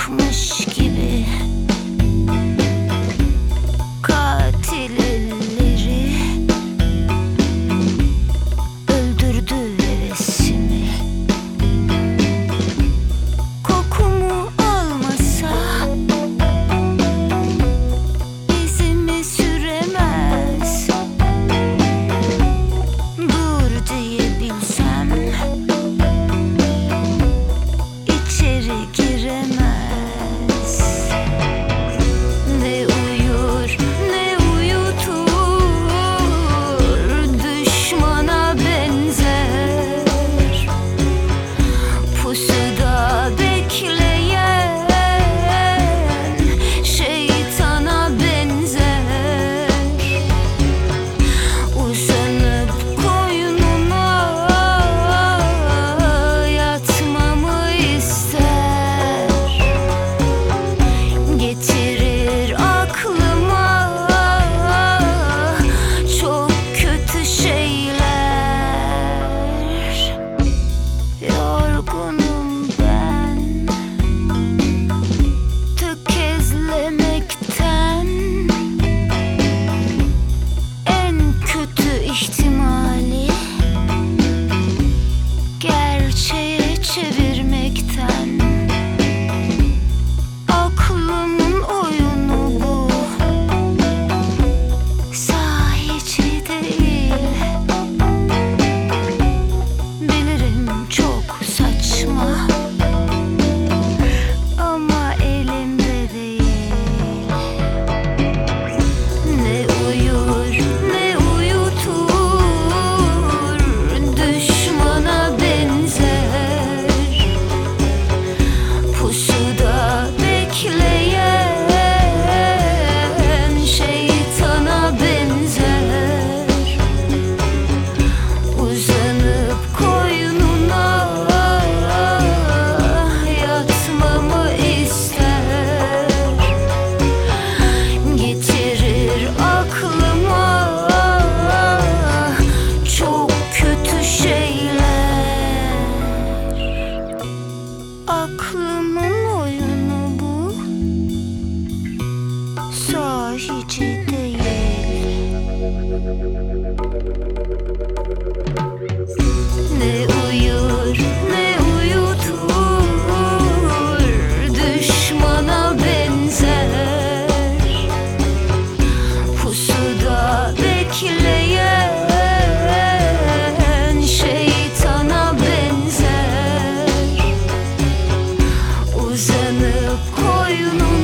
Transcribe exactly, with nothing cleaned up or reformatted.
bırakmış gibi. Katil elleri öldürdü hevesimi. Kokumu almasa izimi süremez. Dur diyebilsem içeri giremez. Ne uyur ne uyutur, düşmana benzer. Pusuda bekleyen şeytana benzer. Uzanıp koynuna yatmamı ister. Getirir aklıma çok kötü şeyler. Yorgunum ben tökezlemekten. En kötü ihtimali gerçeğe çevirmekten. Aklımın oyunu bu, sahici değil. Bilirim çok saçma ama elimde değil. Ne uyur ne uyutur, düşmana benzer. Pusuda bekleyen şeytana benzer. Uzanıp koynuna yatmamı ister. Getirir aklıma çok kötü şeyler. Aklımın oyunu bu, sahici değil. Ne uyur ne uyutur, düşmana benzer. Pusuda bekleyen şeytana benzer. Uzanıp koynuna